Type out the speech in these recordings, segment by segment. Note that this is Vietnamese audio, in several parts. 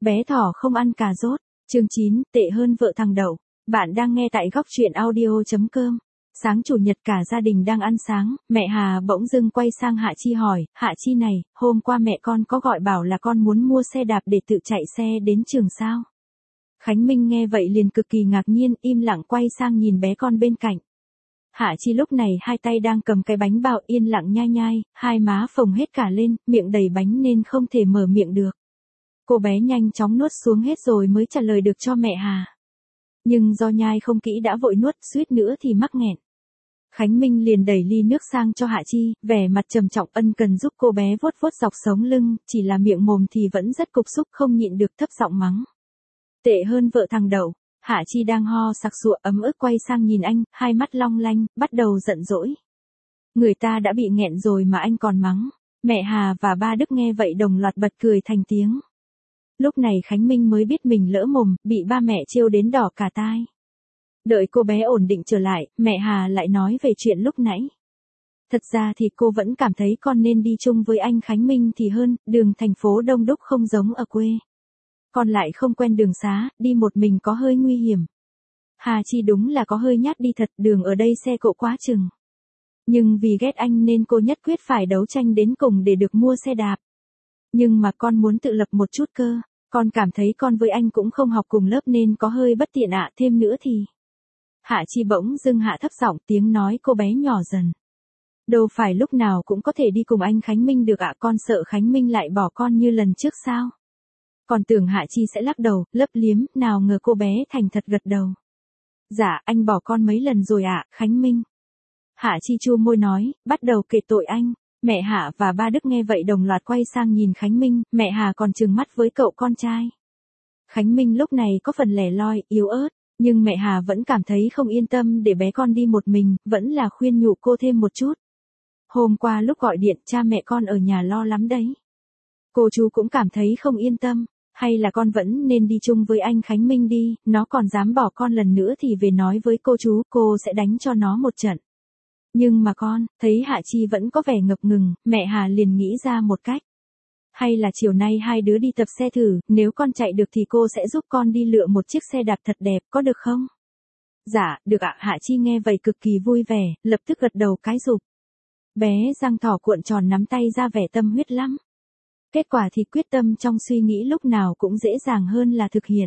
Bé thỏ không ăn cà rốt. Chương 9, tệ hơn vợ thằng Đậu. Bạn đang nghe tại góc truyện audio.com. Sáng chủ nhật cả gia đình đang ăn sáng, mẹ Hà bỗng dưng quay sang Hạ Chi hỏi, Hạ Chi này, hôm qua mẹ con có gọi bảo là con muốn mua xe đạp để tự chạy xe đến trường sao? Khánh Minh nghe vậy liền cực kỳ ngạc nhiên, im lặng quay sang nhìn bé con bên cạnh. Hạ Chi lúc này hai tay đang cầm cái bánh bao yên lặng nhai nhai, hai má phồng hết cả lên, miệng đầy bánh nên không thể mở miệng được. Cô bé nhanh chóng nuốt xuống hết rồi mới trả lời được cho mẹ Hà. Nhưng do nhai không kỹ đã vội nuốt, suýt nữa thì mắc nghẹn. Khánh Minh liền đẩy ly nước sang cho Hạ Chi, vẻ mặt trầm trọng ân cần giúp cô bé vuốt vuốt dọc sống lưng, chỉ là miệng mồm thì vẫn rất cục xúc không nhịn được thấp giọng mắng. Tệ hơn vợ thằng Đậu. Hạ Chi đang ho sặc sụa ấm ức quay sang nhìn anh, hai mắt long lanh, bắt đầu giận dỗi. Người ta đã bị nghẹn rồi mà anh còn mắng. Mẹ Hà và ba Đức nghe vậy đồng loạt bật cười thành tiếng. Lúc này Khánh Minh mới biết mình lỡ mồm, bị ba mẹ trêu đến đỏ cả tai. Đợi cô bé ổn định trở lại, mẹ Hà lại nói về chuyện lúc nãy. Thật ra thì cô vẫn cảm thấy con nên đi chung với anh Khánh Minh thì hơn, đường thành phố đông đúc không giống ở quê. Con lại không quen đường xá, đi một mình có hơi nguy hiểm. Hà Chi đúng là có hơi nhát đi thật, đường ở đây xe cộ quá chừng. Nhưng vì ghét anh nên cô nhất quyết phải đấu tranh đến cùng để được mua xe đạp. Nhưng mà con muốn tự lập một chút cơ, con cảm thấy con với anh cũng không học cùng lớp nên có hơi bất tiện ạ, thêm nữa thì. Hạ Chi bỗng dưng hạ thấp giọng, tiếng nói cô bé nhỏ dần. Đâu phải lúc nào cũng có thể đi cùng anh Khánh Minh được ạ, con sợ Khánh Minh lại bỏ con như lần trước sao? Còn tưởng Hạ Chi sẽ lắc đầu, lấp liếm, nào ngờ cô bé thành thật gật đầu. Dạ, anh bỏ con mấy lần rồi ạ, Khánh Minh. Hạ Chi chu môi nói, bắt đầu kể tội anh. Mẹ Hạ và ba Đức nghe vậy đồng loạt quay sang nhìn Khánh Minh, mẹ Hà còn trừng mắt với cậu con trai. Khánh Minh lúc này có phần lẻ loi, yếu ớt, nhưng mẹ Hà vẫn cảm thấy không yên tâm để bé con đi một mình, vẫn là khuyên nhủ cô thêm một chút. Hôm qua lúc gọi điện, cha mẹ con ở nhà lo lắm đấy. Cô chú cũng cảm thấy không yên tâm, hay là con vẫn nên đi chung với anh Khánh Minh đi, nó còn dám bỏ con lần nữa thì về nói với cô chú, cô sẽ đánh cho nó một trận. Nhưng mà con, thấy Hạ Chi vẫn có vẻ ngập ngừng, mẹ Hà liền nghĩ ra một cách. Hay là chiều nay hai đứa đi tập xe thử, nếu con chạy được thì cô sẽ giúp con đi lựa một chiếc xe đạp thật đẹp, có được không? Dạ, được ạ. Hạ Chi nghe vậy cực kỳ vui vẻ, lập tức gật đầu cái rụp. Bé răng thỏ cuộn tròn nắm tay ra vẻ tâm huyết lắm. Kết quả thì quyết tâm trong suy nghĩ lúc nào cũng dễ dàng hơn là thực hiện.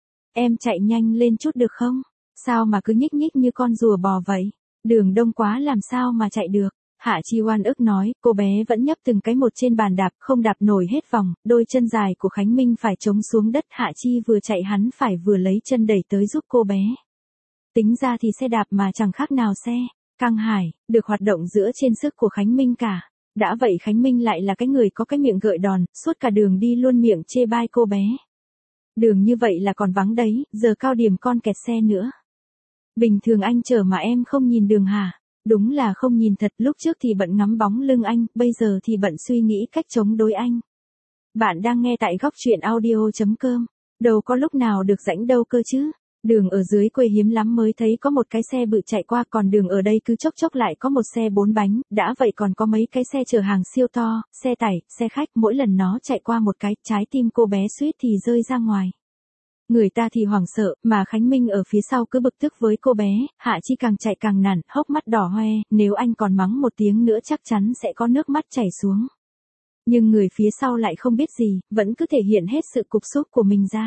Em chạy nhanh lên chút được không? Sao mà cứ nhích nhích như con rùa bò vậy? Đường đông quá làm sao mà chạy được? Hạ Chi oan ức nói, cô bé vẫn nhấp từng cái một trên bàn đạp, không đạp nổi hết vòng, đôi chân dài của Khánh Minh phải chống xuống đất, Hạ Chi vừa chạy hắn phải vừa lấy chân đẩy tới giúp cô bé. Tính ra thì xe đạp mà chẳng khác nào xe, căng hải, được hoạt động giữa trên sức của Khánh Minh cả. Đã vậy Khánh Minh lại là cái người có cái miệng gợi đòn, suốt cả đường đi luôn miệng chê bai cô bé. Đường như vậy là còn vắng đấy, giờ cao điểm con kẹt xe nữa. Bình thường anh chở mà em không nhìn đường hả? Đúng là không nhìn thật, lúc trước thì bận ngắm bóng lưng anh, bây giờ thì bận suy nghĩ cách chống đối anh. Bạn đang nghe tại góc truyện audio.com. Đâu có lúc nào được rãnh đâu cơ chứ. Đường ở dưới quê hiếm lắm mới thấy có một cái xe bự chạy qua, còn đường ở đây cứ chốc chốc lại có một xe 4 bánh, đã vậy còn có mấy cái xe chở hàng siêu to, xe tải, xe khách, mỗi lần nó chạy qua một cái, trái tim cô bé suýt thì rơi ra ngoài. Người ta thì hoảng sợ, mà Khánh Minh ở phía sau cứ bực tức với cô bé, Hạ Chi càng chạy càng nản, hốc mắt đỏ hoe, nếu anh còn mắng một tiếng nữa chắc chắn sẽ có nước mắt chảy xuống. Nhưng người phía sau lại không biết gì, vẫn cứ thể hiện hết sự cục xúc của mình ra.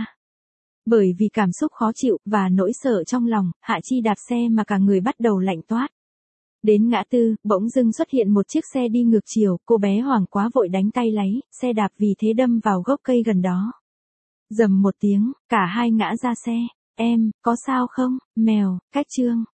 Bởi vì cảm xúc khó chịu, và nỗi sợ trong lòng, Hạ Chi đạp xe mà cả người bắt đầu lạnh toát. Đến ngã tư, bỗng dưng xuất hiện một chiếc xe đi ngược chiều, cô bé hoảng quá vội đánh tay lái, xe đạp vì thế đâm vào gốc cây gần đó. Rầm một tiếng, cả hai ngã ra xe. Em, có sao không? Mèo, cách chương.